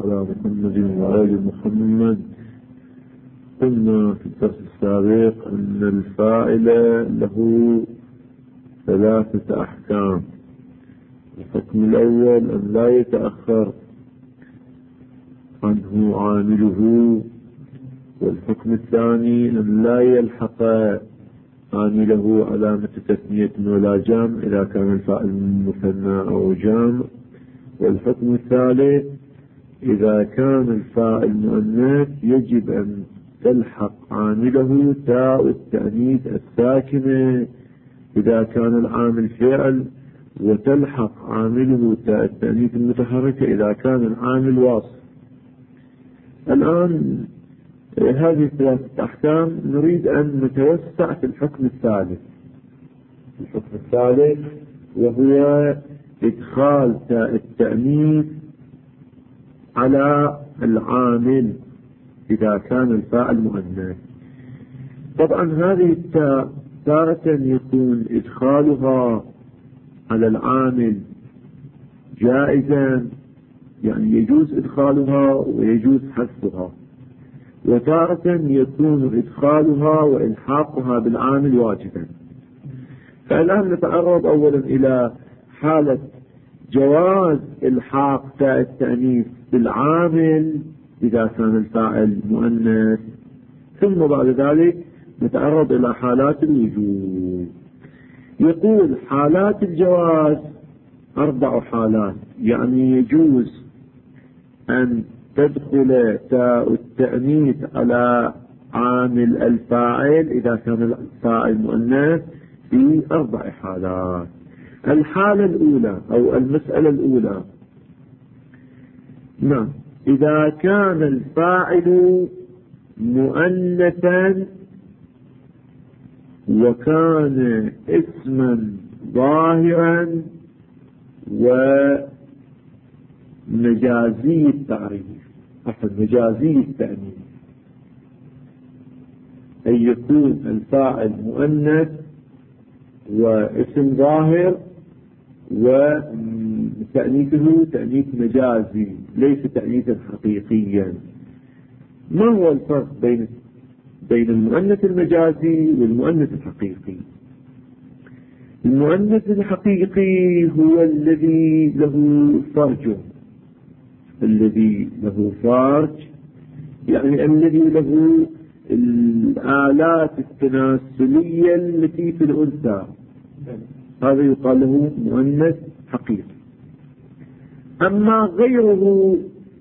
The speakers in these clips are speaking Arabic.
على محمد وآل محمد. قلنا في الدرس السابق أن الفاعل له 3 أحكام. الحكم الأول أن لا يتأخر عنه عامله، والحكم الثاني أن لا يلحق عامله علامة تثنية ولا جمع إذا كان الفاعل مثنى أو جمع، والحكم الثالث إذا كان الفاعل مؤنث يجب أن تلحق عامله تاء التأنيث الساكنة إذا كان العامل فعل، وتلحق عامله تاء التأنيث المتحركة إذا كان العامل واصل. الآن هذه 3 أحكام نريد أن نتوسع في الحكم الثالث. الحكم الثالث وهو إدخال تاء التأنيث على العامل إذا كان الفاعل مؤنث. طبعا هذه التاء تارة يكون إدخالها على العامل جائزا، يعني يجوز إدخالها ويجوز حذفها، وتارة يكون إدخالها وإلحاقها بالعامل واجبا. فالآن نتعرض أولا إلى حالة جواز إلحاق تاء التأنيث بالعامل إذا كان الفاعل مؤنث، ثم بعد ذلك نتعرض إلى حالات الوجوب. يقول حالات الجواز 4 حالات، يعني يجوز أن تدخل تاء التأنيث على عامل الفاعل إذا كان الفاعل مؤنث في 4 حالات. الحالة الأولى أو المسألة الأولى، نعم، إذا كان الفاعل مؤنثا وكان اسما ظاهرا ومجازي التعريف، مجازي التأنيث، أن يكون الفاعل مؤنث واسم ظاهر وتأنيثه تأنيث مجازي ليس تأنيثا حقيقيا. ما هو الفرق بين المؤنث المجازي والمؤنث الحقيقي؟ المؤنث الحقيقي هو الذي له فرج، الذي له فرج يعني الذي له الآلات التناسلية التي في الأنثى، هذا يقال له مؤنث حقيقي. أما غيره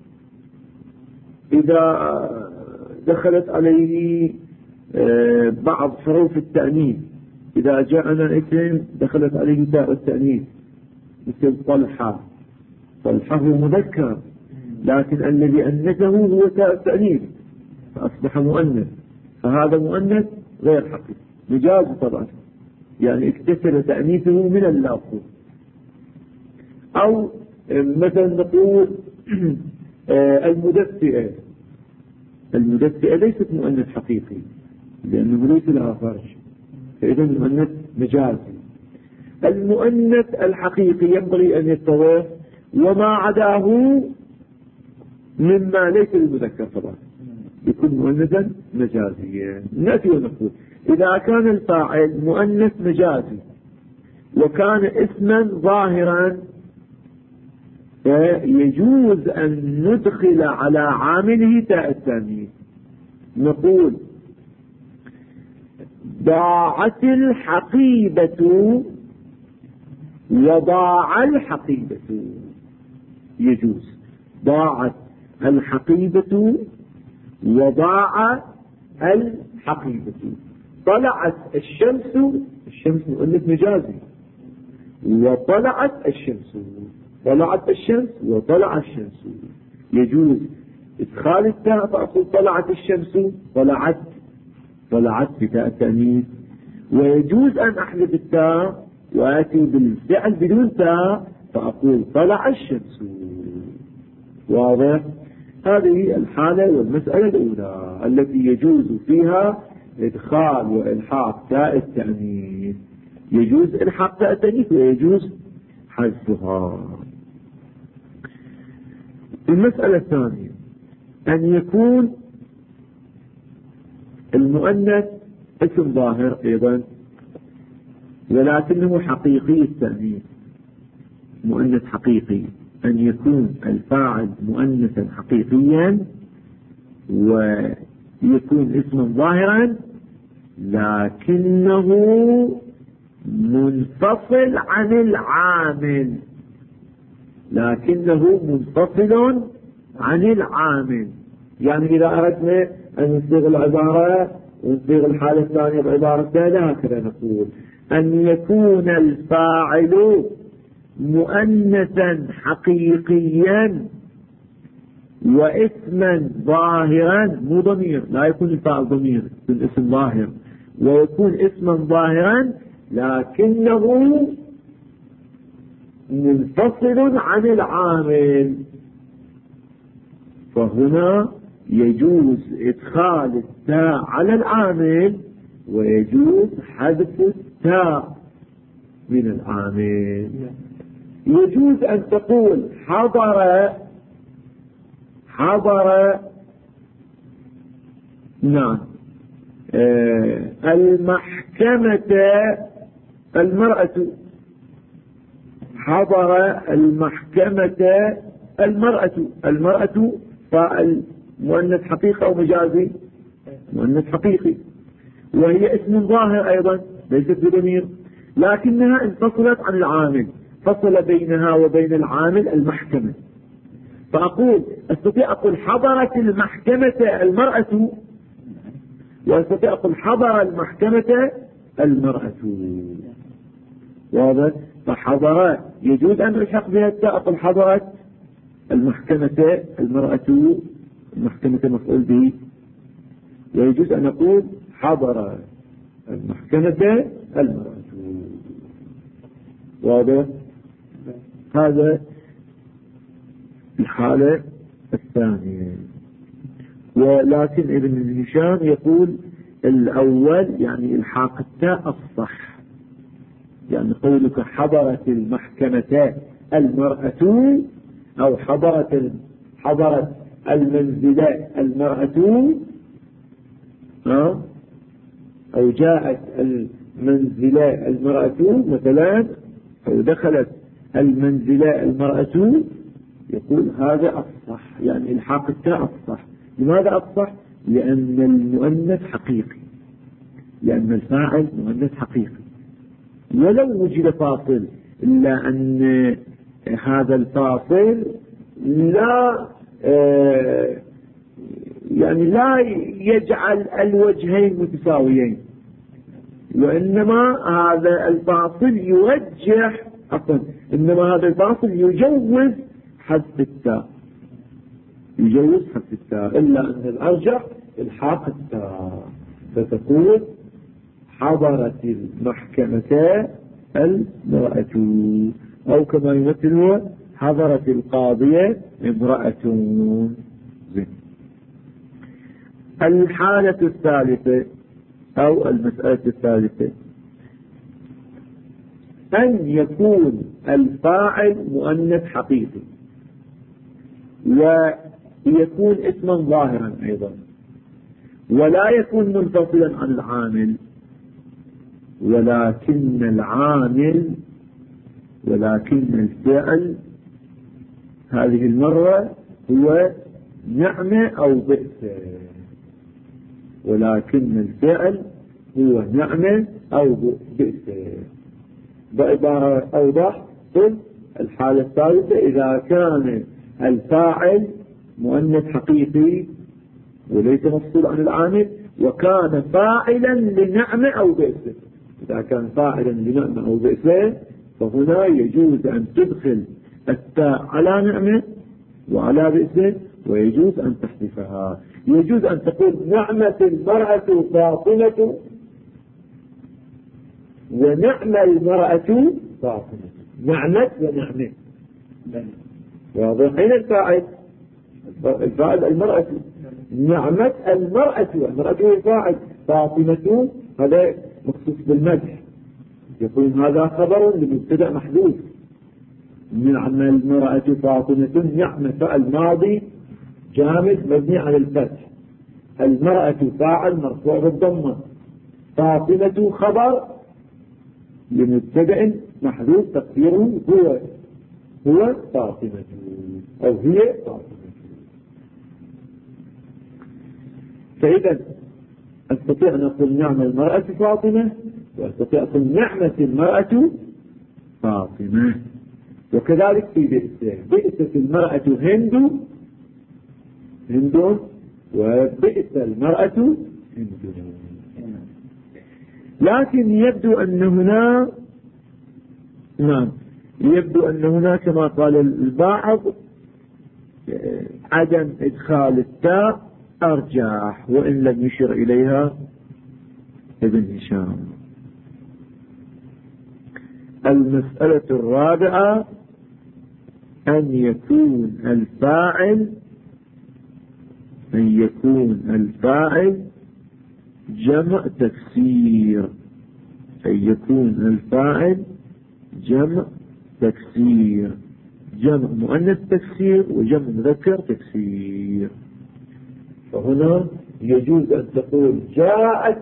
إذا دخلت عليه بعض حروف التأنيث، إذا جاءنا اسم دخلت عليه تاء التأنيث مثل طلحة، طلحة هو مذكر لكن الذي أنثه هو تاء التأنيث فأصبح مؤنث، فهذا مؤنث غير حقيقي مجاز طبعا، يعني اكتسب تأنيثه من اللفظ. أو مثلا نقول المدفئة ليست مؤنث حقيقي لأنه ليس لها فرج، فإذا المؤنث مجازي. المؤنث الحقيقي ينبغي أن يتضح وما عداه مما ليس المذكر طبعا يكون مؤنثا مجازيا. نأتي ونقول إذا كان الفاعل مؤنث مجازي وكان اسما ظاهرا فيجوز أن ندخل على عامله تاء التأنيث. نقول ضاعت الحقيبة وضاع الحقيبة، يجوز ضاعت الحقيبة وضاع الحقيبة. طلعت الشمس مؤنث مجازي وطلعت الشمس، طلعت الشمس وطلع الشمس، يجوز إدخال التاء فأقول طلعت الشمس، طلعت بتاء التأنيث، ويجوز أن أحذف التاء وآتي بالفعل بدون تاء فأقول طلع الشمس. واضح؟ هذه الحالة والمسألة الأولى التي يجوز فيها إدخال وإلحاق تاء التأنيث، يجوز إلحاق تاء التأنيث ويجوز حذفها. المسألة الثانية أن يكون المؤنث اسم ظاهر أيضا ولكنه حقيقي التأنيث، مؤنث حقيقي، أن يكون الفاعل مؤنثا حقيقيا ويكون اسما ظاهرا لكنه منفصل عن العامل، لكنه منفصل عن العامل. يعني إذا أردنا أن نصيغ العبارة ونصيغ الحالة الثانية بعبارة ثانية هكذا نقول أن يكون الفاعل مؤنثا حقيقيا واسما ظاهرا، مو ضمير، لا يكون الفاعل ضمير، يكون اسم ظاهر، ويكون اسما ظاهرا لكنه منفصل عن العامل. فهنا يجوز إدخال التاء على العامل ويجوز حذف التاء من العامل. يجوز أن تقول حضر نعم المحكمة المرأة، حضر المحكمة المرأة فاعل مؤنث حقيقي أو مجازي؟ مؤنث حقيقي، وهي اسم ظاهر أيضا ليست بضمير، لكنها انفصلت عن العامل، فصل بينها وبين العامل المحكمة. فأقول أستطيع أقول حضرت المحكمة المرأة، وأستطيع أقول حضر المحكمة المرأة. واضح؟ فحضر يجوز أن ألحق بها التاء، أقول حضرت المحكمة المرأة، المحكمة مفعول به، ويجوز أن أقول حضر المحكمة المرأة. واضح؟ هذا الحالة الثانية. ولكن ابن هشام يقول الأول يعني الحاق التاء الصح، يعني قولك حضرت المحكمة المرأة أو حضرت المنزلة المرأة أو جاءت المنزلة المرأة مثلا أو دخلت المنزلة المرأة، يقول هذا الصح، يعني الحاق التاء الصح. لماذا الصح؟ لأن المؤنث حقيقي، لأن الفاعل مؤنث حقيقي، ولو وجد فاصل إلا أن هذا الفاصل لا يعني لا يجعل الوجهين متساويين، وإنما هذا الفاصل يوجه إنما هذا الفاصل يجوز حذف التاء، يجوز حذف التاء، إلا أن الأرجح الحاق التاء، فتقول حضرت المحكمة المرأة، أو كما يمثل حضرت القاضية امرأة. الحالة الثالثة أو المسألة الثالثة أن يكون الفاعل مؤنث حقيقي ويكون اسما ظاهرا أيضا، ولا يكون منفصلا عن العامل، ولكن الفعل هذه المرة هو نعمة أو بئس، ولكن الفعل هو نعمة أو بئس. بعبارة أوضح قل الحالة الثالثة إذا كان الفاعل مؤنث حقيقي وليس مفصول عن العامل وكان فاعلا لنعمة أو بئس. إذا كان فاعلا لنعمة أو بئس فهنا يجوز أن تدخل التاء على نعمة وعلى بئس، ويجوز أن تحذفها. يجوز أن تقول نعمة المرأة فاطمة ونعم المرأة فاطمة، نعمة ونعمة. واضح؟ أين الفاعل؟ الفاعل المرأة، نعمة المرأة هي الفاعل، فاطمة هذا مخصوص بالمدح، يقول هذا خبر لمبتدأ محذوف، نعم المرأة فاطمة، نعم فعل ماضي جامد مبني على الفتح، المرأة فاعل مرفوع بالضمة، فاطمة خبر لمبتدأ محذوف تقديره هو فاطمة أو هي فاطمة. فإذا أستطيع أن أقول نعم المرأة فاطمة، وأستطيع أن أقول نعمة المرأة فاطمة. وكذلك في بئست المرأة هند وبئس المرأة هند. لكن يبدو أن هنا كما قال البعض عدم إدخال التاء أرجح، وإن لم يشر إليها ابن هشام. المسألة الرابعة أن يكون الفاعل جمع تكسير، جمع مؤنث تكسير وجمع مذكر تكسير. فهنا يجوز أن تقول جاءت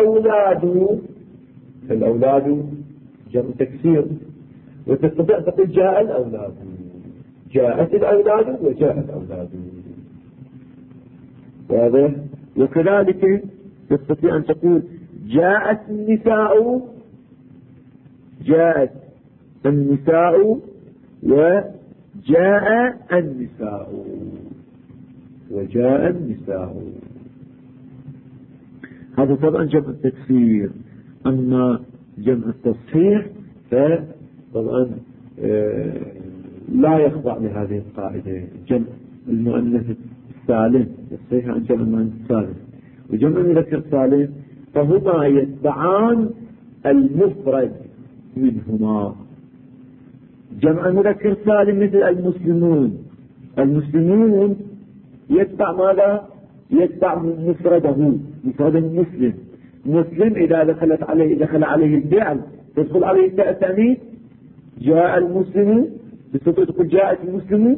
الأولاد جمع تكسير، وتستطيع أن تقول جاء الأولاد، جاءت الأولاد وجاء الأولاد. واضح؟ وكذلك تستطيع أن تقول جاءت النساء وجاء النساء. هذا طبعا جمع التكسير. أما جمع التصحيح فطبعا لا يخضع لهذه القاعدة. جمع المؤنث السالم الصحيح عن جمع المؤنث السالم وجمع المذكر السالم فهما يتبعان المفرد منهما. جمع المذكر السالم مثل المسلمون يتبع ماذا؟ يتبع مفرده، مفرد مسلم إذا دخل عليه الفعل تدخل عليه التاء التأنيث. جاء المسلم تقول جاءت المسلم.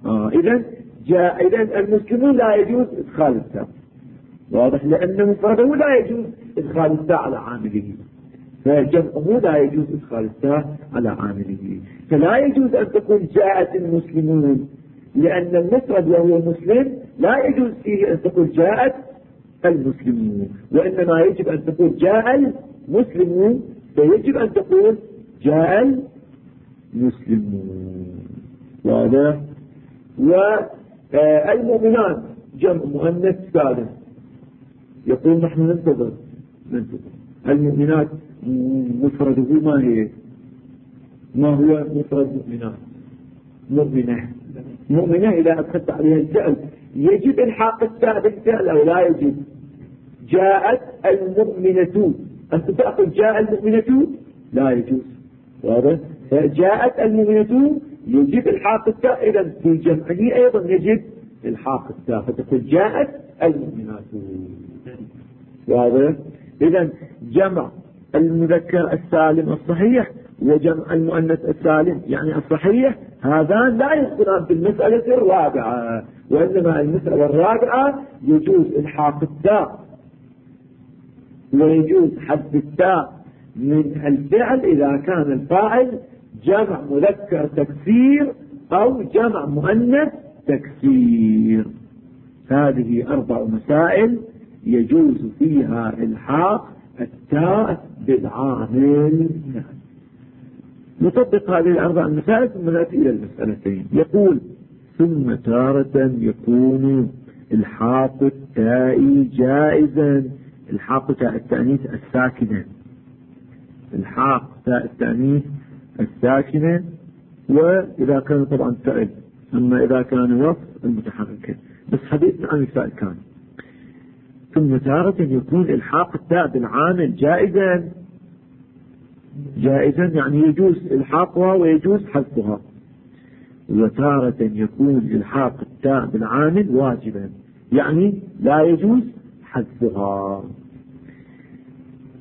إذا المسلمون لا يجوز إدخال التاء، واضح؟ لأن مفرده لا يجوز إدخال التاء على عامله، فجمعه لا يجوز إدخال التاء على عامله. فلا يجوز أن تقول جاءت المسلمون، لأن المفرد وهو مسلم لا يجوز فيه أن تقول جاءت المسلمون، وإنما يجب أن تقول جاء المسلمون، فيجب أن تقول جاء المسلمون. واضح؟ والمؤمنات جمع مؤنث سالم، يقول نحن ننتظر. المؤمنات مفرده ما هو مفرد مؤمنة إذا أدخلت عليها الفعل يجب إلحاق التاء بالفعل أو لا يجب؟ جاءت المؤمنة، أنت تأخذ جاء المؤمنة لا يجوز. واضح؟ فجاءت المؤمنة يجب إلحاق التاء، إذا في جمعه أيضا يجب إلحاق التاء، فتقول جاءت المؤمنات. واضح؟ إذا جمع المذكر السالم الصحيح وجمع المؤنث السالم يعني الصحيح هذان لا يدخلان في المسألة الرابعة، وإنما المسألة الرابعة يجوز إلحاق التاء ويجوز حذف التاء من الفعل إذا كان الفاعل جمع مذكر تكسير أو جمع مؤنث تكسير. هذه 4 مسائل يجوز فيها إلحاق التاء بالعامل. نطبق هذه 4 مسائل ثم نأتي إلى المسألتين. يقول ثم تارة يكون إلحاق التاء جائزا، إلحاق تاء التأنيث الساكنة، إلحاق تاء التأنيث الساكنة، وإذا كان طبعا فعل، أما إذا كان وصف المتحركة. بس حديثنا عن الفعل كان ثم تارة يكون إلحاق التاء بالعامل جائزا يعني يجوز إلحاقها ويجوز حذفها، وتارة يكون إلحاق التاء بالعامل واجبا يعني لا يجوز حذفها.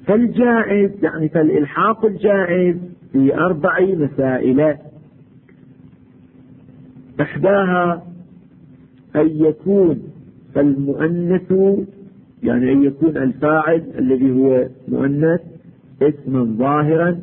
فالجائز يعني فالإلحاق الجائز في 4 مسائل. إحداها أن يكون المؤنث، يعني أن يكون الفاعل الذي هو مؤنث اسما ظاهرا،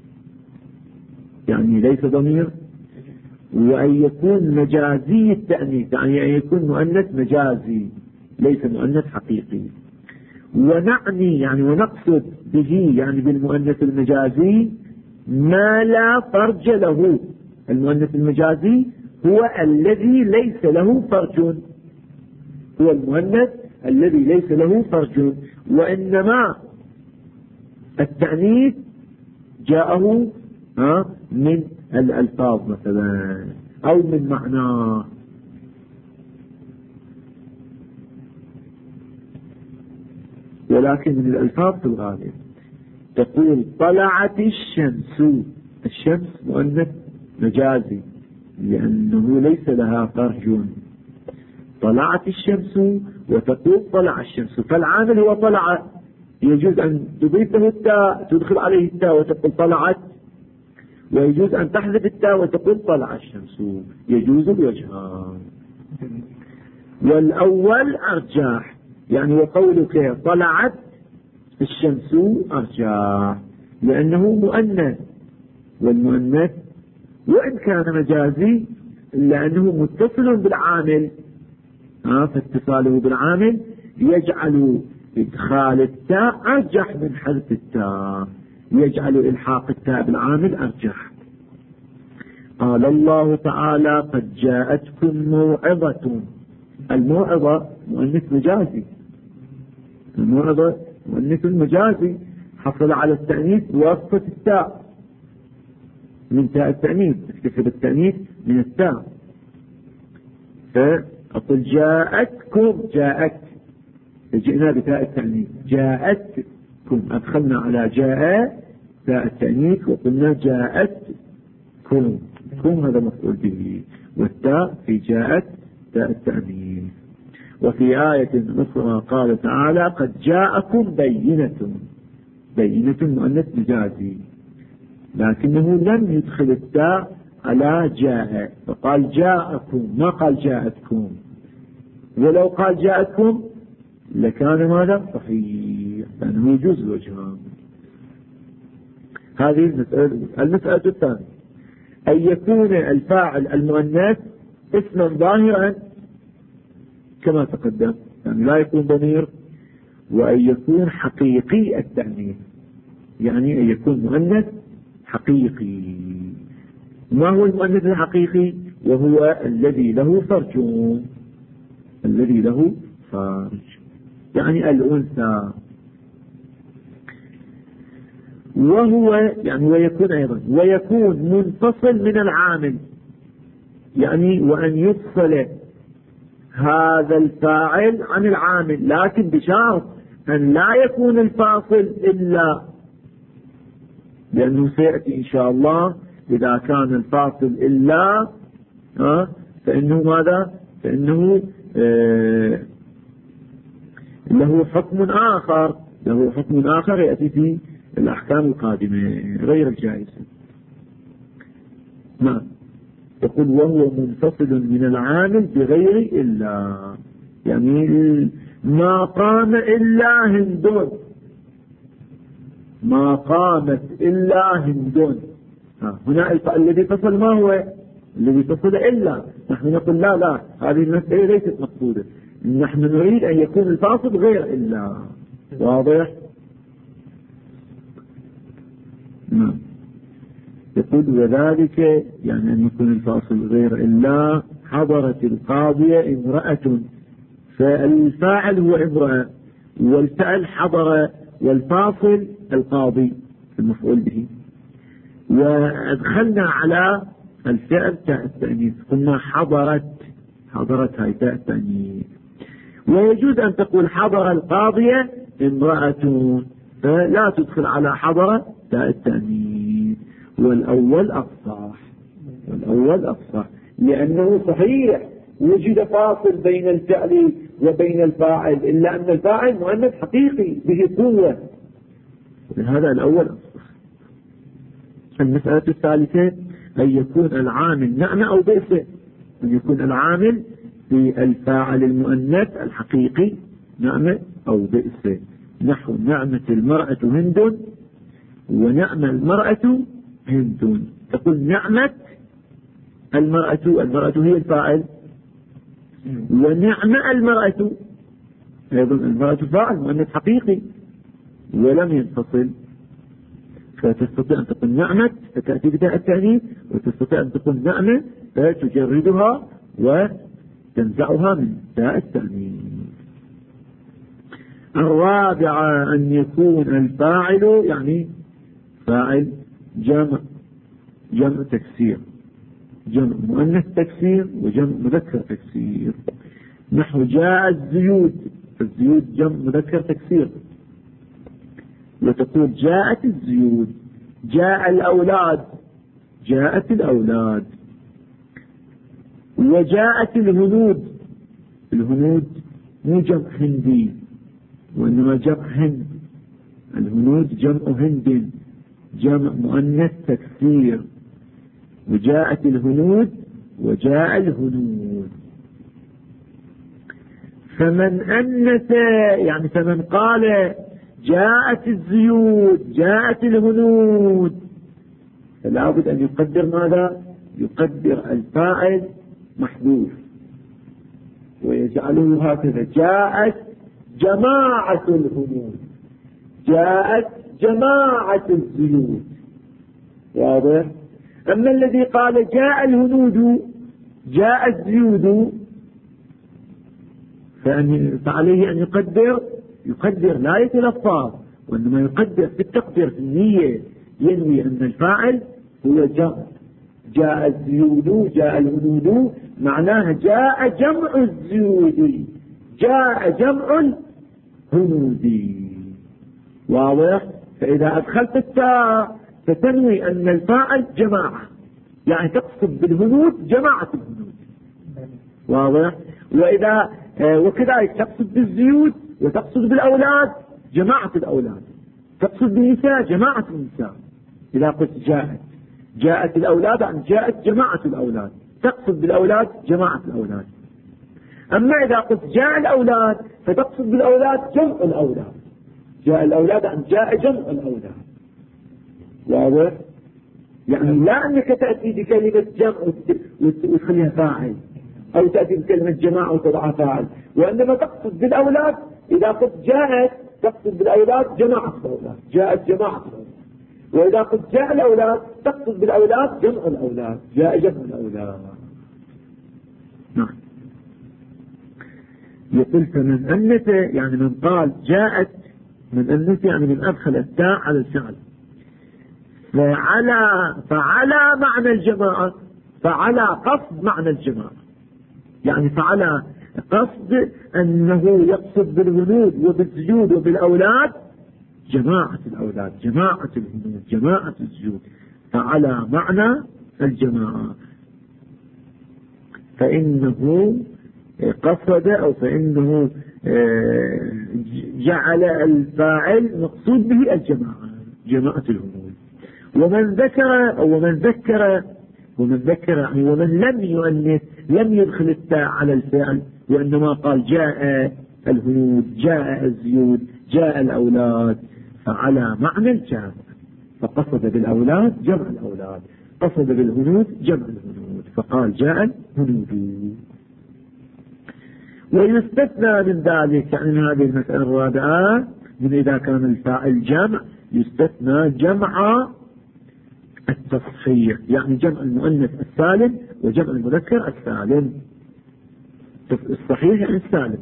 يعني ليس ضمير، وأن يكون مجازي التأنيث، يعني أن يكون مؤنث مجازي ليس مؤنث حقيقي. ونعني يعني ونقصد به يعني بالمؤنث المجازي ما لا فرج له. المؤنث المجازي هو الذي ليس له فرج، هو المؤنث الذي ليس له فرج، وإنما التأنيث جاءه من الألفاظ مثلا أو من معناه. ولكن من الألفاظ في الغالب تقول طلعت الشمس، الشمس مؤنث مجازي لأنه ليس لها فرج. طلعت الشمس وتقول طلع الشمس، فالعامل هو طلع، يجوز أن تضيف له التاء تدخل عليه التاء وتقول طلعت، ويجوز أن تحذف التاء وتقول طلع الشمس، يجوز الوجهان. والأول أرجح، يعني وقولك طلعت الشمس أرجح لأنه مؤنث، والمؤنث وإن كان مجازي لأنه متصل بالعامل، فاتصاله بالعامل يجعل إدخال التاء أرجح من حذف التاء، يجعل إلحاق التاء بالعامل أرجح. قال الله تعالى قد جاءتكم موعظة. الموعظة مؤنث مجازي، الموعظة مؤنث مجازي حصل على التأنيث بواسطة التاء من تاء التأنيث، اكتسب التأنيث من التاء. فأقول جاءتكم، جاءت جئنا بتاء التأنيث، جاءتكم أدخلنا على جاء تاء التأنيث وقلنا جاءتكم، كم هذا مفعول به، والتاء في جاءت تاء التأنيث. وفي آية أخرى قال تعالى قد جاءكم بينة، بينة مؤنث مجازي لكنه لم يدخل التاء على جاء، فقال جاءكم ما قال جاءتكم، ولو قال جاءتكم لكان ماذا صحيح، لأنه يجوز الوجهان. هذه المسألة الثانية أن يكون الفاعل المؤنث اسما ظاهرا كما تقدم، يعني لا يكون ضمير، وأن يكون حقيقي التأنيث، يعني أن يكون مؤنث حقيقي. ما هو المؤنث الحقيقي؟ وهو الذي له فرج، الذي له فرج يعني الأنثى. وهو يعني ويكون أيضا ويكون منفصل من العامل، يعني وأن يفصل هذا الفاعل عن العامل، لكن بشرط أن لا يكون الفاصل إلا، لأنه سيأتي إن شاء الله إذا كان الفاصل إلا فإنه ماذا؟ فإنه له حكم آخر، له حكم آخر يأتي في الأحكام القادمة غير الجائزة. نعم يقول وهو منفصل من العامل بغير إلا، يعني ما قام إلا هندون، ما قامت إلا هندون. هنا الذي فصل ما هو؟ الذي فصل إلا. نحن نقول لا لا، هذه المسألة ليست مقصودة، نحن نريد أن يكون الفاصل غير إلا. واضح؟ نعم يقول وذلك يعني أن يكون الفاصل غير إلا حضرت القاضية امرأة، فالفاعل هو امرأة والفعل حضر والفاصل القاضي المفعول به، وأدخلنا على الفعل تاء التأنيث قلنا حضرت، حضرت هاي تاء التأنيث. ويجوز أن تقول حضر القاضية امرأة، فلا تدخل على حضر تاء التأنيث، والأول أفصح، والأول أفصح لأنه صحيح وجد فاصل بين الفعل وبين الفاعل، إلا أن الفاعل مؤنث حقيقي به قوة، هذا الأول أفصح. المسألة الثالثة أن يكون العامل نعم أو بئس، أن يكون العامل في الفاعل المؤنث الحقيقي نعمة أو بئس، نحو نعمة المرأة هند ونعم المرأة هند. تقول نعمة المرأة هي الفاعل، ونعم المرأة أيضا المرأة فاعل مؤنث حقيقي ولم ينفصل، فتستطيع أن تقول نعمة فتأتي بتاء التأنيث، وتستطيع أن تقول نعمة فتجردها وتنزعها من تاء التأنيث. الرابعة أن يكون الفاعل يعني فاعل جمع تكسير، جمع مؤنث تكسير وجمع مذكر تكسير، نحو جاء الزيود، الزيود جمع مذكر تكسير، وتقول جاءت الزيود. جاء الأولاد، جاءت الأولاد. وجاءت الهنود، الهنود مو جمع هندي وإنما جمع هند، الهنود جمع هند جمع مؤنث تكسير. وجاءت الهنود وجاء الهنود. فمن أنث يعني فمن قال جاءت الزيود جاءت الهنود، فلا بد أن يقدر ماذا؟ يقدر الفاعل محذوف ويجعله هكذا: جاءت جماعة الهنود، جاءت جماعة الزيود. واضح؟ أما الذي قال جاء الهنود جاء الزيود فعليه أن يقدر لا يتلفظ، وإنما يقدر في التقدير في النية، ينوي أن الفاعل هو جمع. جاء الزيود جاء الهنود معناها جاء جمع الزيود جاء جمع الهنود. واضح؟ فإذا أدخلت التاء فتنوي أن الفاعل جماعة، يعني تقصد بالهنود جماعة الهنود. واضح؟ وإذا وكذلك تقصد بالزيود وتقصد بالأولاد جماعة الأولاد، تقصد بالنساء جماعة النساء. إذا قلت جاءت الأولاد يعني جاءت جماعة الأولاد، تقصد بالأولاد جماعة الأولاد. أما إذا قلت جاء الأولاد فتقصد بالأولاد جمع الأولاد، جاء الأولاد يعني جاء جمع الأولاد. واضح؟ يعني لا أنك تأتي بكلمة جمع وتخليها فاعل، أو تأتي بكلمة جماعة وتضعها فاعل، وإنما تقصد بالأولاد. إذا قلت جاءت تقصد بالأولاد جماعة الأولاد، جاءت جماعة الأولاد. وإذا قلت جاء الأولاد تقصد بالأولاد جمع الأولاد، جاء جمع الأولاد. نعم. يقول فمن أنث يعني من قال جاءت، من أنث يعني من أدخل التاء على الفعل، فعلى معنى الجماعة، فعلى قصد معنى الجماعة، يعني فعلى قصد أنه يقصد بالهنود وبالزيود وبالأولاد جماعة الأولاد جماعة الهنود جماعة الزيود، فعلى معنى الجماعة. فإنه قصد أو فإنه جعل الفاعل مقصود به الجماعة، جماعة الهنود. ومن ذكر أو ومن ذكر يعني ومن لم يؤنث لم يدخل التاء على الفعل، وإنما قال جاء الهنود جاء الزيود جاء الأولاد، فعلى معنى الجمع، فقصد بالأولاد جمع الأولاد، قصد بالهنود جمع الهنود، فقال جاء الهنود. ويستثنى من ذلك يعني من هذه المسألة الرابعة، من إذا كان الفاعل جمع يستثنى جمع التصحيح، يعني جمع المؤنث السالم وجمع المذكر السالم. الصحيح يعني السالم،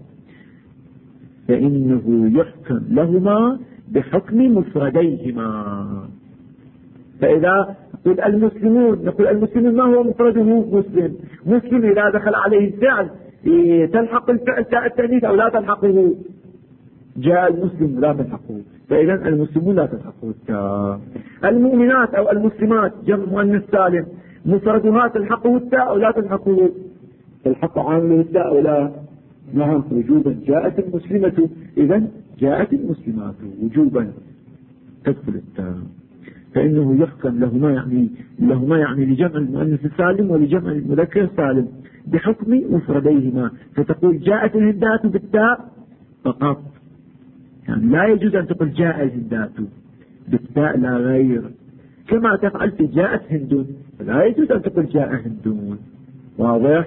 فإنه يحكم لهما بحكم مفرديهما. فإذا نقول المسلمون، نقول المسلمون ما هو مفرده؟ مسلم. مسلم إذا دخل عليه الفعل تلحق الفعل تاء التأنيث أو لا تلحقه؟ جاء المسلم لا تلحقه، فإذا المسلمون لا تلحقه التاء. المؤمنات أو المسلمات جمع مؤنث سالم مفردها تلحقه التاء أو لا تلحقه؟ تلحق عامله التاء أو لا؟ نعم وجوبا. جاءت المسلمة إذا جاءت المسلمات وجوبا تدخل التاء. فإنه يحكم لهما يعني لجمع المؤنث السالم ولجمع المذكر السالم بحكم مفرديهما. فتقول جاءت الهندات بالتاء فقط، يعني لا يجوز أن تقول جاء الهندات بالتاء لا غير، كما تفعل في جاءت هند، لا يجوز أن تقول جاء هندون. واضح؟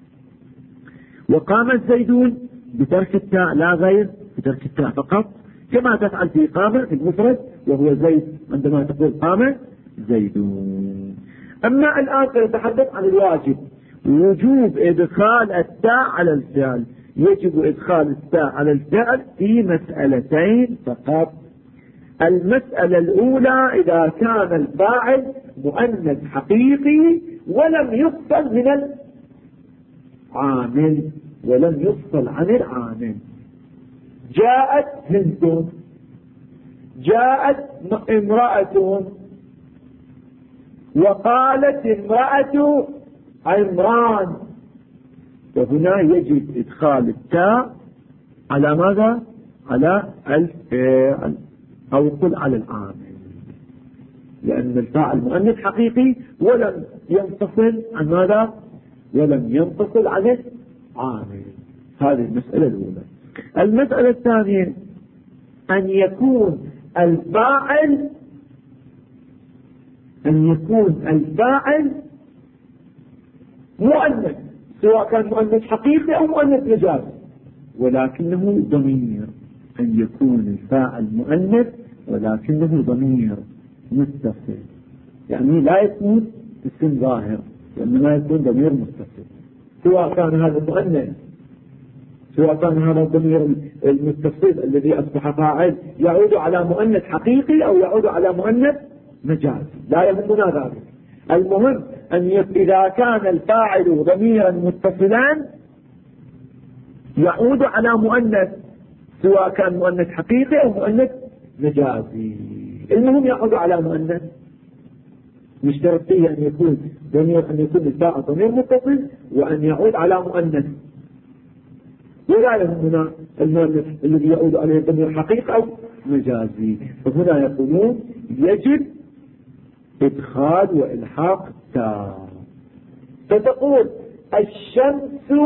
وقام الزيدون بترك التاء لا غير، بترك التاء فقط، كما تفعل في قام في المفرد وهو زيد عندما تقول قام زيدون. أما الآن سنتحدث عن الواجب، وجوب إدخال التاء على الفعل. يجب إدخال التاء على الفعل في مسألتين فقط. المسألة الأولى إذا كان الفاعل مؤنث حقيقي ولم يفصل من العامل، ولم يفصل عن العامل. جاءت هند، جاءت امرأة، وقالت امرأة عمران، وهنا يجب إدخال التاء على ماذا؟ على الفعل، أو قل على العامل، لأن الفاعل مؤنث حقيقي ولم ينفصل عن ماذا؟ ولم ينفصل عن العامل. هذه المسألة الأولى. المسألة الثانية أن يكون الفاعل مؤنث، سواء كان مؤنث حقيقي أو مؤنث مجازي، ولكنه ضمير. أن يكون الفاعل مؤنث ولكنه ضمير متصل، يعني لا يكون اسم ظاهر، وإنما يكون ضمير متصل. سواء كان هذا مؤنث، سواء كان هذا الضمير المتصل الذي أصبح فاعل يعود على مؤنث حقيقي أو يعود على مؤنث مجازي، لا يهمنا ذلك. المهم أن إذا كان الفاعل ضميرا متصلا يعود على مؤنث، سواء كان مؤنث حقيقي أو مؤنث مجازي، المهم يعود على مؤنث. مشترط فيه أن يكون الفاعل ضمير متصل وأن يعود على مؤنث، ولا يهمنا المؤنث الذي يعود عليه ضمير حقيقي أو مجازي. فهنا يقولون يجب إدخال وإلحاق التاء. فتقول الشمس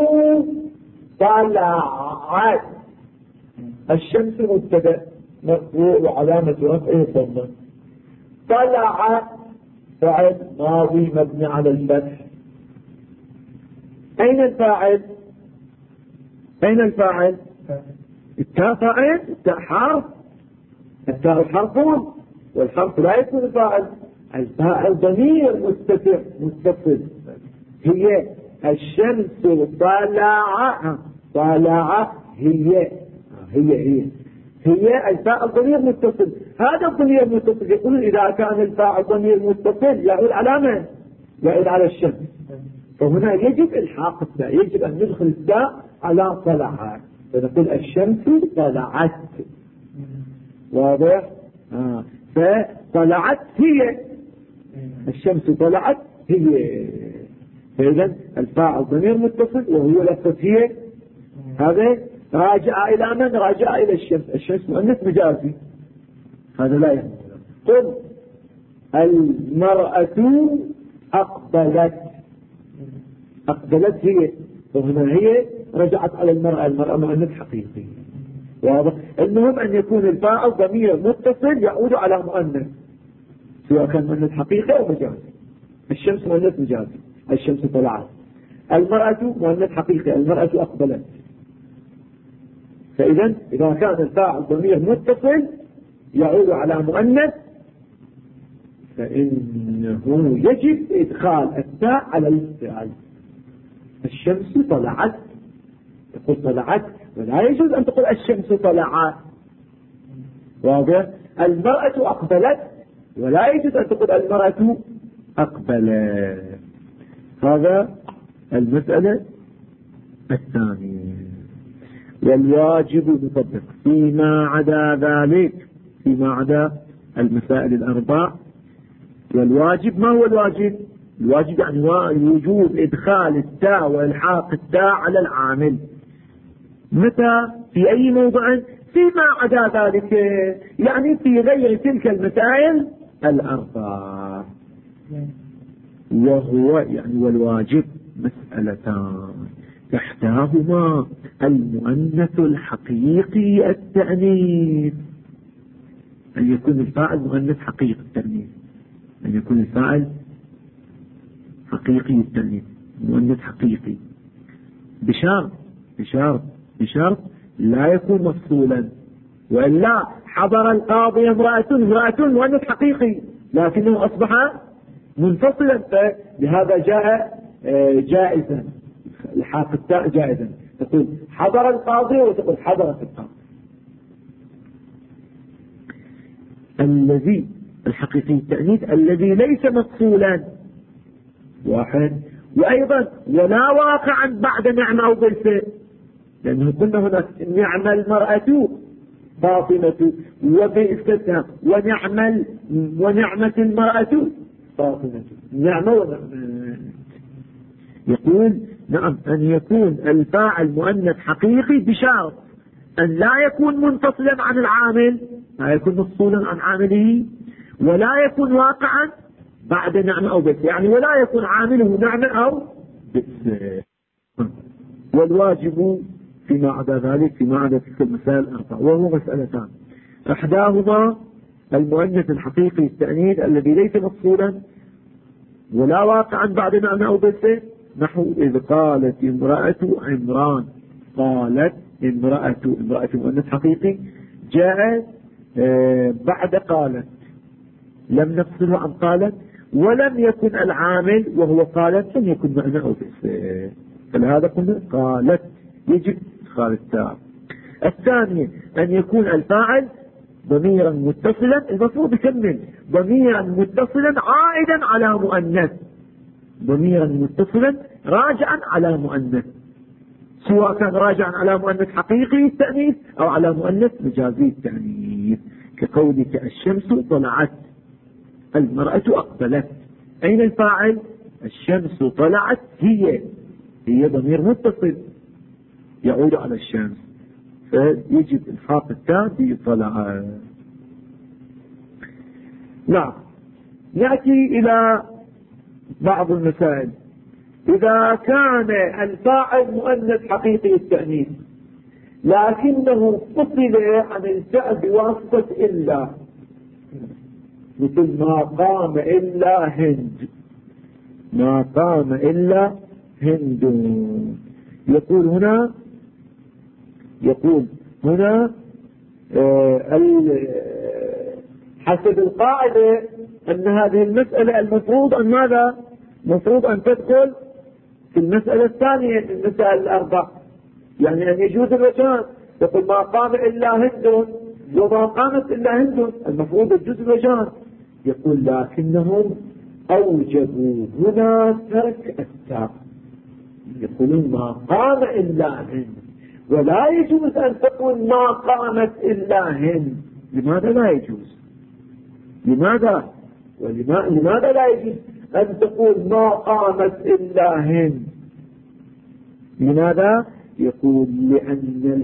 طلعت، الشمس مبتدأ مرفوع وعلامة رفعه الضمة، طلع فعل ماضي مبني على الفتح. أين الفاعل؟ أين الفاعل؟ التاء فاعل، التاء حرف، التاء حرف والحرف لا يكون فاعل. الفاعل ضمير متصل. هي الشمس طلع هي الفاعل ضمير متصل. هذا الضمير المتصل يقول إذا كان الفاعل ضمير متصل يعود على من؟ يعود على الشمس. فهنا يجب إلحاق التاء، يجب أن ندخل التاء على طلعت، فنقول الشمس طلعت. واضح؟ فطلعت هي، الشمس طلعت هي. فإذا الفاعل ضمير متصل وهو لفظ هي، هذا راجع إلى من؟ راجع إلى الشمس. الشمس مؤنث مجازي، هذا لا يهم. قل المرأة أقبلت هي، وهنا هي رجعت على المرأة مؤنث حقيقي. واضح؟ المهم أن يكون الفاعل ضمير متصل يعود على مؤنث، سواء كان مؤنث حقيقي أو مجازي. الشمس مؤنث مجازي، الشمس طلعت. المرأة مؤنث حقيقي، المرأة أقبلت. فإذا إذا كان الفاعل ضمير متصل يعود على مؤنث فإنه يجب إدخال التاء على الفعل. الشمس طلعت، تقول طلعت، ولا يجوز أن تقول الشمس طلعت. واضح؟ المرأة أقبلت، ولا يجوز أن تقول المرأة أقبلت. هذا المسألة الثانية. والواجب مطبق فيما عدا ذلك، فيما عدا المسائل الأربع. والواجب ما هو الواجب؟ الواجب يعني وجوب إدخال التاء وإلحاق التاء على العامل. متى؟ في أي موضع؟ فيما عدا ذلك، يعني في غير تلك المسائل الأربع. وهو يعني والواجب مسألتان تحتاهما المؤنث الحقيقي التأنيث، أن يكون الفاعل مؤنث حقيقي التأنيث، أن يكون الفاعل حقيقي التأنيث مؤنث حقيقي بشرط لا يكون مفصولا، وإلا حضر القاضي امرأة مؤنث حقيقي لكنه أصبح منفصلا، فلهذا جاء جائزا الحاق التاء جائزا، تقول حضر القاضي وتقول حضرت القاضي. الذي الحقيقي التأنيث الذي ليس مفصولا واحد، وأيضا ولا واقعا بعد نعمة أو بالفعل، لأنه قلنا هناك نعم المرأة فاطمة وبئستها ونعمة المرأة فاطمة نعمة يقول نعم أن يكون الفاعل مؤنث حقيقي بشرط أن لا يكون منفصلا عن العامل، لا يكون مفصولا عن عامله، ولا يكون واقعا بعد نعمة أو بئس، يعني ولا يكون عامله نعمة أو بئس. والواجب فيما عدا ذلك فيما عدا تلك المسائل الأربع، وهو مسألتان إحداهما المؤنث الحقيقي التأنيث الذي ليس مفصولا ولا واقعا بعد نعمة أو بئس، نحو إذ قالت امرأة عمران، قالت امرأة مؤنث حقيقي جاء بعد قالت، لم نفصله عن قالت، ولم يكن العامل وهو قالت لم يكن معنى أو بئس، فلهذا قلنا قالت يجب إدخال التاء. الثانية أن يكون الفاعل ضميرا متصلا، المفروض يكمل ضميرا متصلا عائدا على مؤنث، ضميرا متصلا راجعا على مؤنث، سواء كان راجعا على مؤنث حقيقي التأنيث أو على مؤنث مجازي التأنيث، كقولك الشمس طلعت، المرأة أقبلت، أين الفاعل؟ الشمس طلعت هي ضمير متصل يعود على الشمس، فيجب إلحاق التاء بطلع. نعم، نأتي إلى بعض المسائل. إذا كان الفاعل مؤنث حقيقي التأنيث لكنه فصل عن الفعل بواسطة إلا، مثل ما قام إلا هند، ما قام إلا هند، يقول هنا حسب القاعدة أن هذه المسألة المفروض أن ماذا؟ المفروض أن تدخل في المسألة الثانية من المسائل الأربع، يعني أن يجوز الوجهان، يقول ما قام إلا هند وما قامت إلا هند، المفروض يجوز الوجهان. يقول لكنهم أوجبوا هنا ترك التاء، يقولون ما قام إلا هند، ولا يجوز أن تقول ما قامت إلا هند. لماذا لا يجوز؟ لماذا لا يجوز أن تقول ما قامت إلا هند؟ لماذا؟ يقول لأن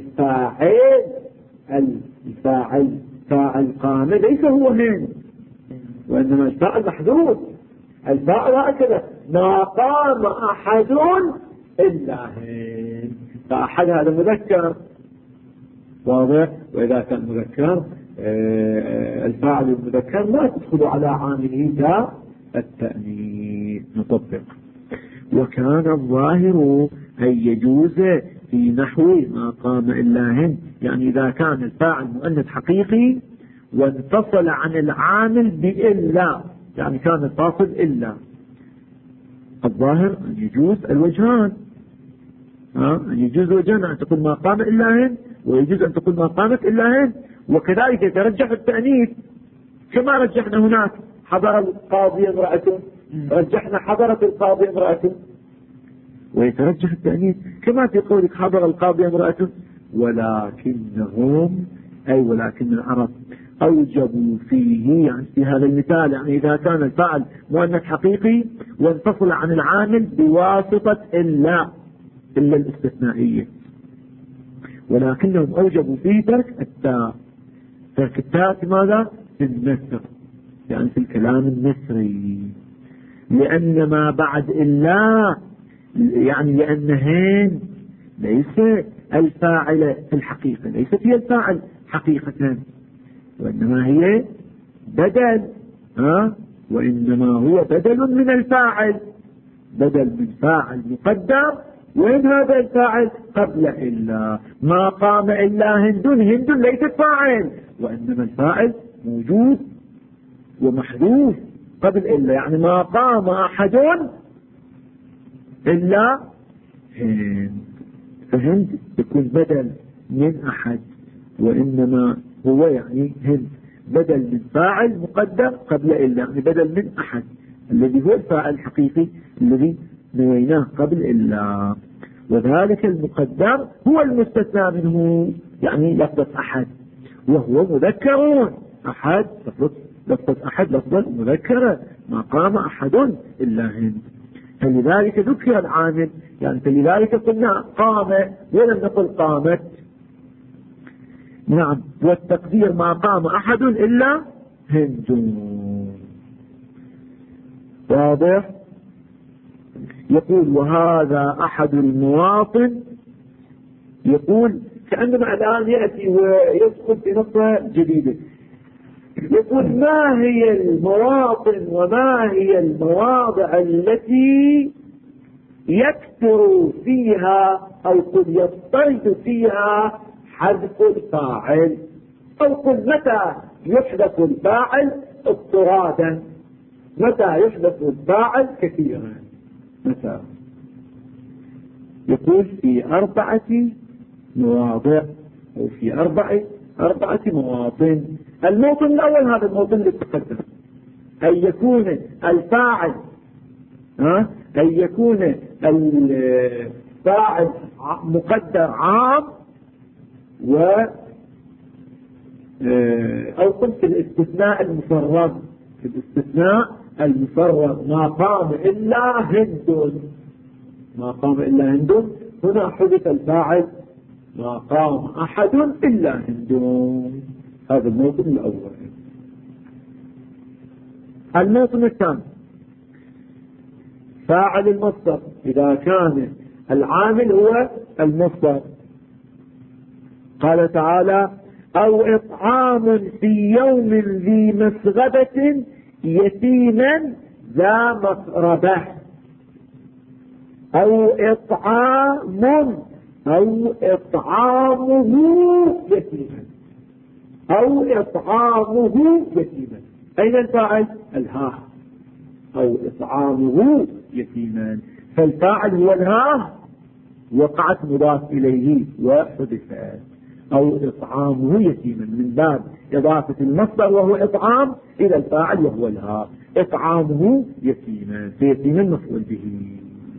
فاعل قام ليس هو هند، وإنما الفاعل محذوف، الفاعل هكذا ما قام أحد إلا هند، فأحد هذا مذكر واضح، وإذا كان مذكر الفاعل المذكر لا تدخل على عامله تاء التأنيث. نطبق. وكان الظاهر أن يجوز في نحو ما قام إلا هند، يعني إذا كان الفاعل مؤنث حقيقي وانفصل عن العامل بإلا، يعني كان الفاصل إلا، الظاهر أن يجوز الوجهان، أن يجوز الوجهان، أن تقول ما قام إلا هند، ويجوز أن تقول ما قامت إلا هند، وكذلك يترجح التأنيث كما رجحنا هناك حضر القاضي امرأة، رجحنا حضرت القاضي امرأة، ويترجح التأنيث كما في قولك حضر القاضي امرأة. ولكن العرب أوجبوا فيه، يعني في هذا المثال، يعني إذا كان الفاعل مؤنث حقيقي وانفصل عن العامل بواسطة إلا الاستثنائية، ولكنهم أوجبوا فيه ترك التاء. ترك التاء في ماذا؟ في النسر، يعني في الكلام المصري، لأن ما بعد إلا يعني لأن هند ليس الفاعل في الحقيقة، ليست هي الفاعل حقيقة، وإنما هي بدل، وإنما هو بدل من الفاعل، بدل من فاعل مقدر. وين هذا الفاعل؟ قبل إلا. ما قام إلا هند، هند ليست فاعل، وإنما الفاعل موجود ومحذوف قبل إلا، يعني ما قام أحد إلا هند، فهند يكون بدل من أحد، وإنما هو يعني هند بدل من فاعل مقدر قبل إلا، يعني بدل من أحد الذي هو الفاعل الحقيقي الذي نويناه قبل إلا. وذلك المقدر هو المستثنى منه، يعني لفظة أحد، وهو مذكر. أحد لفظة أحد لفظة مذكرة، ما قام أحد إلا هند، فلذلك ذكر العامل، يعني فلذلك قلنا قام ولم نقل قامت. نعم، والتقدير ما قام أحد إلا هند. واضح؟ يقول وهذا أحد المواطن، يقول كأنما الآن يأتي ويدخل في نقطة جديدة، يقول ما هي المواطن وما هي المواضع التي يكثر فيها أو قد يضطرد فيها حذف الفاعل، أو قل متى يحذف الفاعل اضطرادا، متى يحذف الفاعل كثيرا، متى؟ يقول في 4 مواضع أو في 4 مواطن. الموطن الأول هذا الموطن اللي تقدم، أن يكون الفاعل أن يكون الفاعل مقدر عام، أو قلت الاستثناء المفرد، في الاستثناء المفرد ما قام إلا هند، ما قام إلا هند، هنا حدث الفاعل ما قام أحد إلا هند. هذا الموطن الأول. الموطن الثاني فاعل المصدر، إذا كان العامل هو المصدر. قال تعالى أو إطعام في يوم ذي مسغبة يتيما ذا مقربة، أو إطعام أو إطعامه يتيما، أو إطعامه يتيما. أين الفاعل؟ الهاء، أو إطعامه يتيما، فالفاعل هو الهاء، وقعت مضاف إليه وحذفت. أو إطعامه يتيما من باب إضافة المصدر وهو إطعام إلى الفاعل وهو الهاء، إطعامه يتيما، فيتيما مفعول به.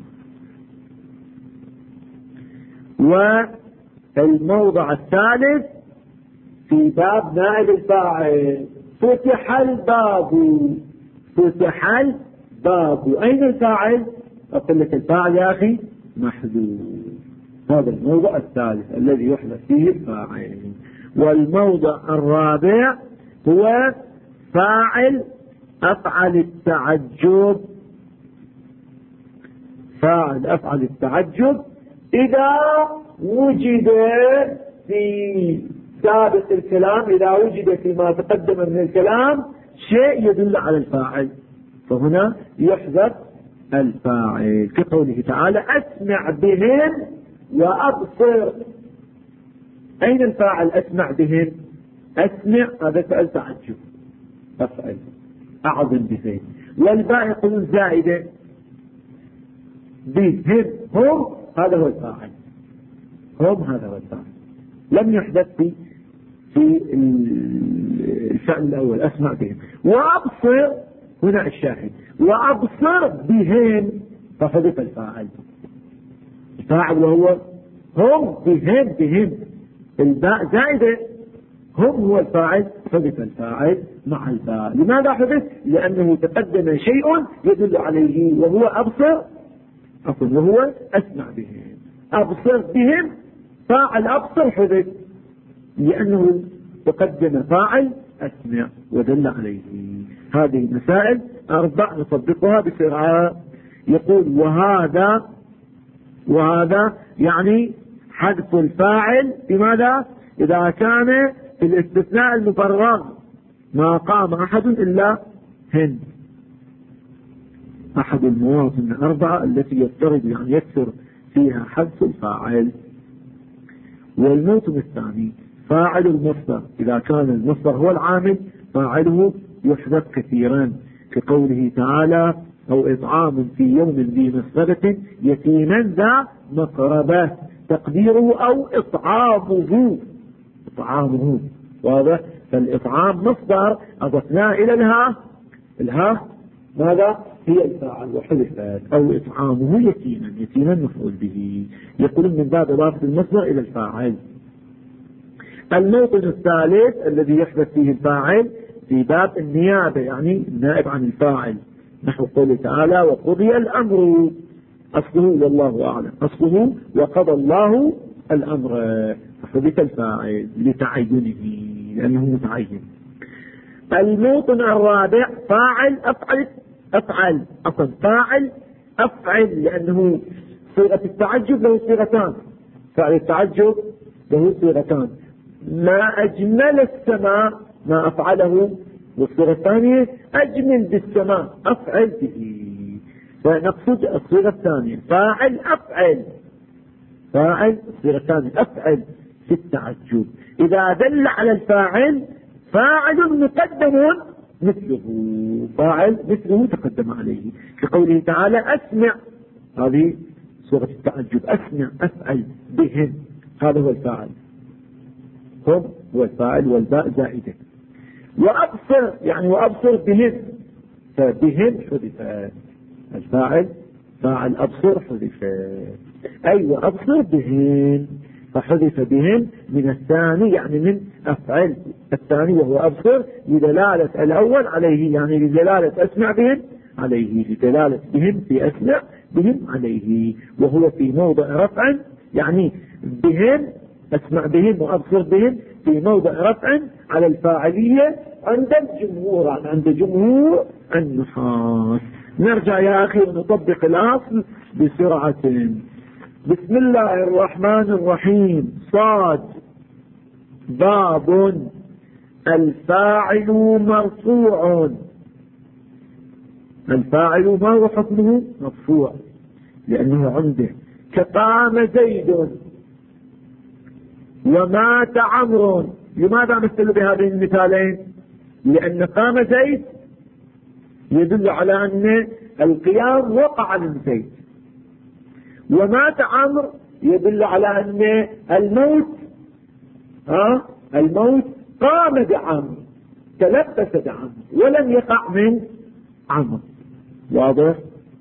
والموضع الثالث في باب نائب الفاعل، فتح الباب، فتح الباب. أين الفاعل؟ أقول لك الفاعل يا أخي محذوف. هذا الموضع الثالث الذي يحدث فيه الفاعل. والموضع الرابع هو فاعل أفعل التعجب، فاعل أفعل التعجب إذا وجد في سابق الكلام، إذا وجد فيما تقدم من الكلام شيء يدل على الفاعل، فهنا يحذف الفاعل، كقوله تعالى أسمع بهم وأبصر. أين الفاعل؟ أسمع بهم، أسمع هذا فعل تعجب، أفعل أعظم بهم، والباء يقولون زائدة، بهم هم هذا هو الفاعل، هم هذا هو الفاعل، لم يحدث في الفعل الأول أسمع بهم. وأبصر هنا الشاهد، وأبصر بهم، فحذف الفاعل، الفاعل وهو هم، بهم الباء زائدة، هم هو الفاعل، حذف الفاعل مع الباء. لماذا حذف؟ لأنه تقدم شيء يدل عليه وهو أبصر، وهو أسمع بهم. أبصر بهم فاعل أبصر حذف، لأنه تقدم فاعل أسمع ودل عليه. هذه المسائل 4 نطبقها بسرعة. يقول وهذا يعني حذف الفاعل بماذا؟ إذا كان في الاستثناء المفرغ ما قام أحد إلا هند، أحد المواطن 4 التي يفترض يعني يكثر فيها حذف الفاعل. والموطن الثاني فاعل المصدر، إذا كان المصدر هو العامل فاعله يحذف كثيرا، كقوله تعالى أو إطعام في يوم ذي مسغبة يتيما ذا مقربة، تقديره أو إطعامه. واضح؟ فالإطعام مصدر أضفناه إلى الها ماذا؟ هي الفاعل وحذفت. أو إطعامه يتيما مفعول به. يقول من باب إضافة المصدر إلى الفاعل. الموطن الثالث الذي يحدث فيه الفاعل في باب النيابة، يعني النائب عن الفاعل، نحو قوله تعالى وقضي الأمر، أصله والله أعلم، أصله وقضى الله الأمر، فحدث الفاعل لتعينه لأنه متعين. الموطن الرابع فاعل أفعل أصلا فاعل أفعل، لأنه صيغة التعجب له صيغتان، فاعل التعجب له صيغتان، ما أجمل السماء ما أفعله، والصيغة الثانية أجمل بالسماء أفعل به. فنقصد الصيغة الثانية فاعل أفعل، فاعل الصيغة الثانية أفعل في التعجب، إذا دل على الفاعل فاعل مقدم مثله، فاعل مثله تقدم عليه، كقوله تعالى أسمع، هذه صيغة التعجب، أسمع أفعل بهم، هذا هو الفاعل، هم هو الفاعل والباء زائدة. وأبصر يعني وأبصر بهم، فبهم حذف الفاعل، فاعل أبصر حذف، أي وأبصر بهم، فحذف بهم من الثاني يعني من أفعل الثاني وهو أبصر، لدلالة الأول عليه، يعني لدلالة أسمع بهم عليه، لدلالة بهم في أسمع بهم عليه، وهو في موضع رفع، يعني بهم أسمع بهم وأبصر بهم في موضع رفع على الفاعلية عند جمهور النحاة. نرجع يا أخي ونطبق الأصل بسرعة. بسم الله الرحمن الرحيم. صاد باب الفاعل مرفوع. الفاعل ما هو حكمه؟ مرفوع، لأنه عنده كقام زيد ومات عمرو. لماذا مثل بهذين المثالين؟ لأن قام زيد يدل على أن القيام وقع لزيد، ومات عمرو يدل على أن الموت قام بعمرو، تلبس بعمرو ولم يقع من عمرو. واضح؟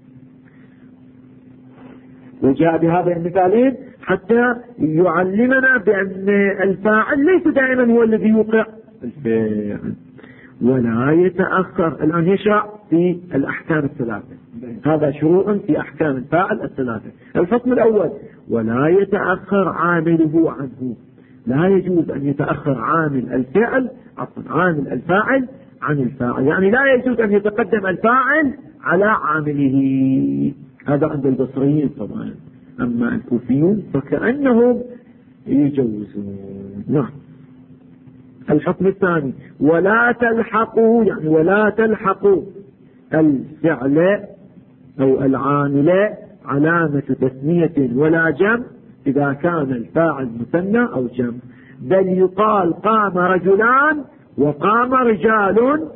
وجاء بهذا المثالين حتى يعلمنا بأن الفاعل ليس دائما هو الذي يوقع الفعل ولا يتأخر. الآن يشرع في الأحكام الثلاثة، هذا شروع في أحكام الفاعل الثلاثة. الحكم الأول ولا يتأخر عامله عنه، لا يجوز أن يتأخر عامل الفاعل عن الفاعل، يعني لا يجوز أن يتقدم الفاعل على عامله، هذا عند البصريين طبعا، أما الكوفيون فكأنهم يجوزون. نعم. الحكم الثاني ولا تلحقوا، يعني ولا تلحقوا الفعل أو العامل علامة تثنية ولا جمع إذا كان الفاعل مثنى أو جمع، بل يقال قام رجلان وقام رجال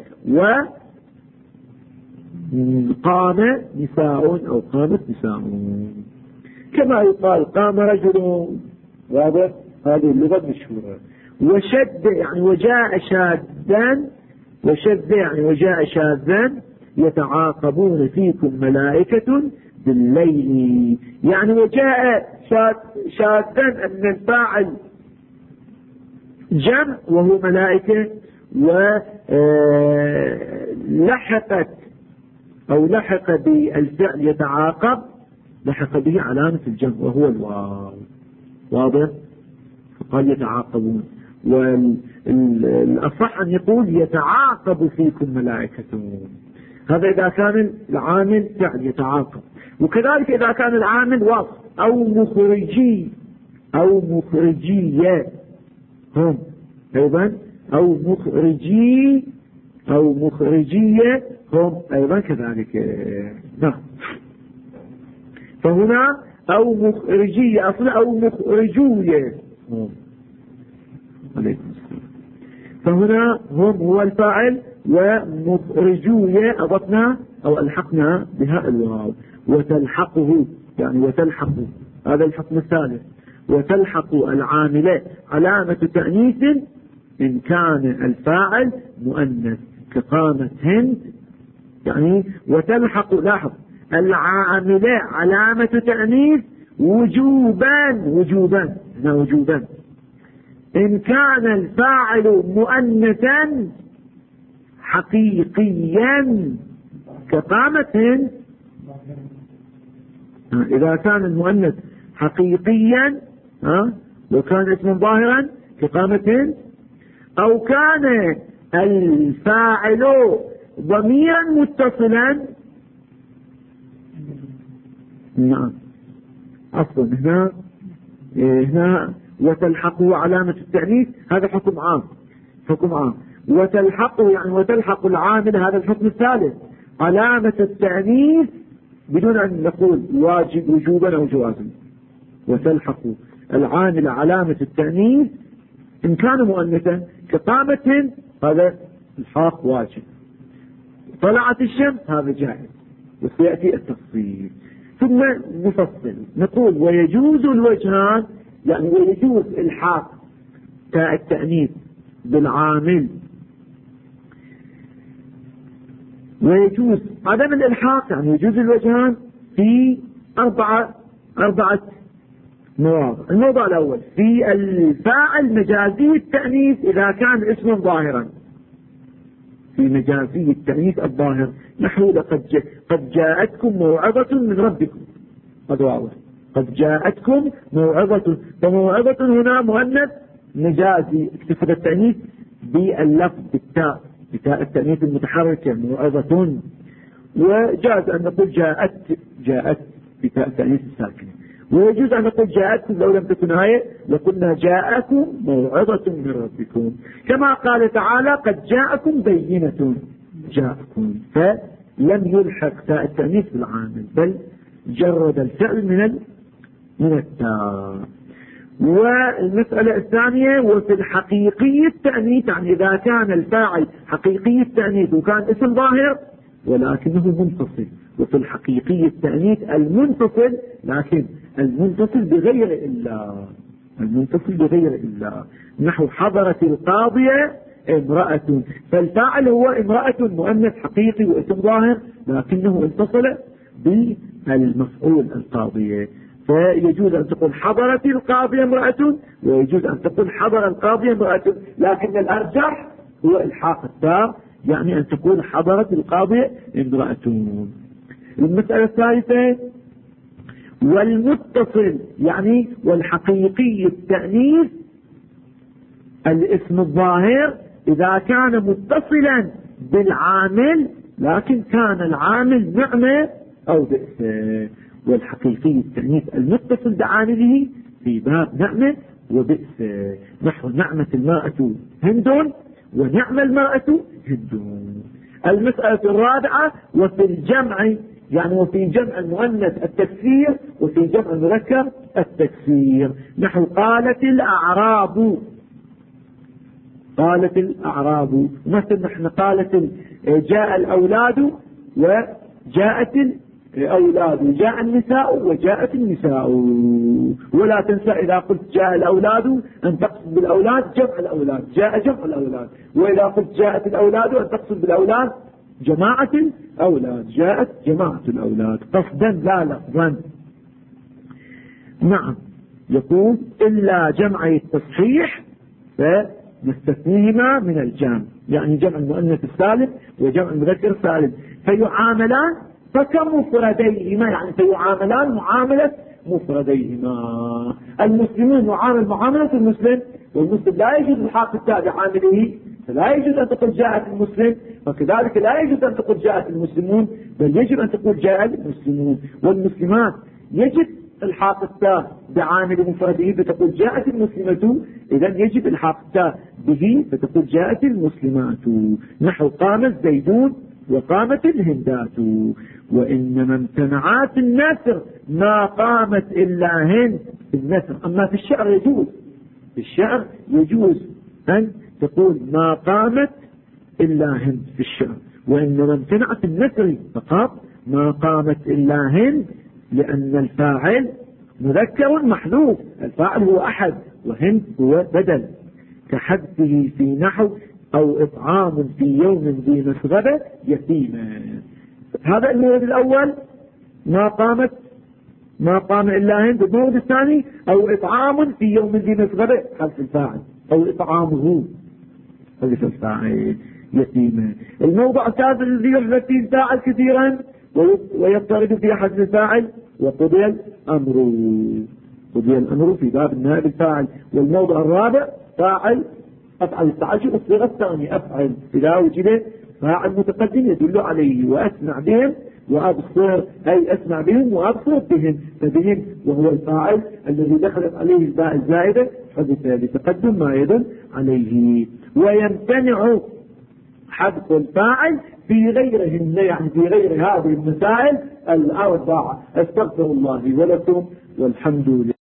وقام نساء أو قامت نساء، كما يقال قام رجل. واضح؟ هذه اللغة المشهورة. وشد يعني وجاء شاذا، وشد يعني وجاء شاذا يتعاقبون فيكم ملائكة بالليل، يعني وجاء شاذا أن الفاعل جمع وهو ملائكة، ولحقت أو لحق بالفعل يتعاقب، لحق به علامة الجمع وهو الواو. واضح؟ فقال يتعاقبون. والأصح أن يقول يتعاقب فيكم ملائكة. هذا إذا كان العامل فعل يتعاقب. وكذلك إذا كان العامل وصف أو مخرجي أو مخرجية هم أيضا أو مخرجية هم أيضا كذلك. نعم. فهنا أو مخرجية أصلا أو مخرجوية فهنا هم هو الفاعل ومخرجوية أضفنا أو ألحقنا بها الواو وتلحقه يعني وتلحق هذا الحكم الثالث وتلحق العاملة علامة تأنيث إن كان الفاعل مؤنث كقامة هند يعني وتلحق لاحظ العاملة علامة تأنيث وجوبا إن كان الفاعل مؤنثا حقيقيا كقامة هند. إذا كان المؤنث حقيقيا لو كان اسما ظاهرا كقامة هند أو كان الفاعل ضميرا متصلا. نعم أصلا هنا وتلحقه علامة التأنيث هذا حكم عام وتلحقه يعني وتلحق العامل هذا الحكم الثالث علامة التأنيث بدون أن نقول واجب وجوبا أو جوازا. وتلحق العامل علامة التأنيث إن كان مؤنثا كقامة هذا الحاق واجب طلعت الشمس هذا جائز وسيأتي التفصيل. ثم نفصل نقول ويجوز الوجهان يعني ويجوز الحاق تاء التأنيث بالعامل ويجوز عدم الإلحاق يعني يجوز الوجهان في أربعة مواضع. الموضوع الأول في الفاعل مجازي التأنيث إذا كان اسما ظاهرا في مجازي التأنيث الظاهر نحو قد جاءتكم موعظة من ربكم هذا واضح قد جاءتكم موعظة فموعظة هنا مؤنث مجازي اكتفى التأنيث باللفظ بتاء التأنيث المتحركة موعظة. وجاز أن نقول جاءت بتاء التأنيث الساكنة ويجوز أن نقول جاءتكم لو لم تكن آية لقلنا جاءكم موعظة من ربكم كما قال تعالى قد جاءكم بينة جاءكم فلم يلحق تاء التأنيث بالعامل بل جرد الفعل من التاء. والمسألة الثانية وفي الحقيقي التأنيث يعني إذا كان الفاعل حقيقي التأنيث وكان اسم ظاهر ولكنه منفصل وفي الحقيقي التأنيث المنفصل لكن المنفصل بغير إلا نحو حضرت القاضية امرأة فالفاعل هو امرأة مؤنث حقيقي واسم ظاهر لكنه انفصل بالمفعول القاضية. فيجوز أن تقول حضرت القاضية امرأة ويجوز أن تقول حضر القاضية امرأة لكن الأرجح هو الحاق التاء يعني أن تقول حضرت القاضية امرأة. المسألة الثالثة والمتصل يعني والحقيقي التأنيث الاسم الظاهر إذا كان متصلا بالعامل لكن كان العامل نعمة أو بئس. والحقيقي التأنيث المتصل بعامله في باب نعمة وبئس نحو نعمة المرأة هند ونعم المرأة هند. المسألة الرابعة وفي الجمع يعني وفي جمع المؤنث التكسير وفي جمع المذكر التكسير نحو قالت الأعراب مثل نحن قالت جاء الأولاد وجاءت الأولاد وجاء النساء وجاءت النساء. ولا تنسى إذا قلت جاء الأولاد أن تقصد بالأولاد جمع الأولاد جاء جمع الأولاد وإذا قلت جاءت الأولاد أن تقصد بالأولاد جماعة الأولاد جاءت جماعة الأولاد قصدا لا لفظا. نعم يقول إلا جمعي التصحيح فنستثنيهما من الجمع يعني جمع المؤنث السالم وجمع المذكر السالم فيعاملان فكمفرديهما يعني فيعاملان معاملة مفرديهما. المسلمون يعامل معاملة المسلم، والمسلم لا يجوز الحاق التاء بعامله، فلا يجوز أن تقول جاءت المسلم، وكذلك لا يجوز أن تقول جاءت المسلمون، بل يجب أن تقول جاء المسلمون. والمسلمات يجب الحاق التاء بعامل مفرده فتقول جاءت المسلمة، إذا يجب الحاق التاء به فتقول جاءت المسلمات. نحو قامت زيدون وقامت الهندات. وإنما امتنعات النثر ما قامت إلا هند في النثر. أما في الشعر يجوز، في الشعر يجوز أن تقول ما قامت إلا هند في الشعر. وإنما امتنعت النثر فقط ما قامت إلا هند، لأن الفاعل مذكر محذوف، الفاعل هو أحد وهند هو بدل، كحذفه في نحو أو إطعام في يوم ذي مسغبة يتيما. هذا المورد الأول ما قام إلا هند. المورد الثاني أو إطعام في يوم ذي مسغبة حذف الفاعل، أو إطعامه حذف الفاعل يتيما. الموضع الثالث الذي يحذف فيه الفاعل كثيرا ويضطرد في حذف الفاعل وقضي الأمر في باب النائب الفاعل. والموضع الرابع فاعل أفعل التعجب الصيغة الثانية أفعل إذا وجد فاعل متقدم يدل عليه، وأسمع بهم وأبصر أي أسمع بهم وأبصر بهم، فبهم وهو الفاعل الذي دخلت عليه الباء الزائدة حذف لتقدم ما يدل عليه. ويمتنع حذف الفاعل في غيرهن، يعني في غير هذه المسائل الأربعة. استغفر الله ولكم والحمد لله.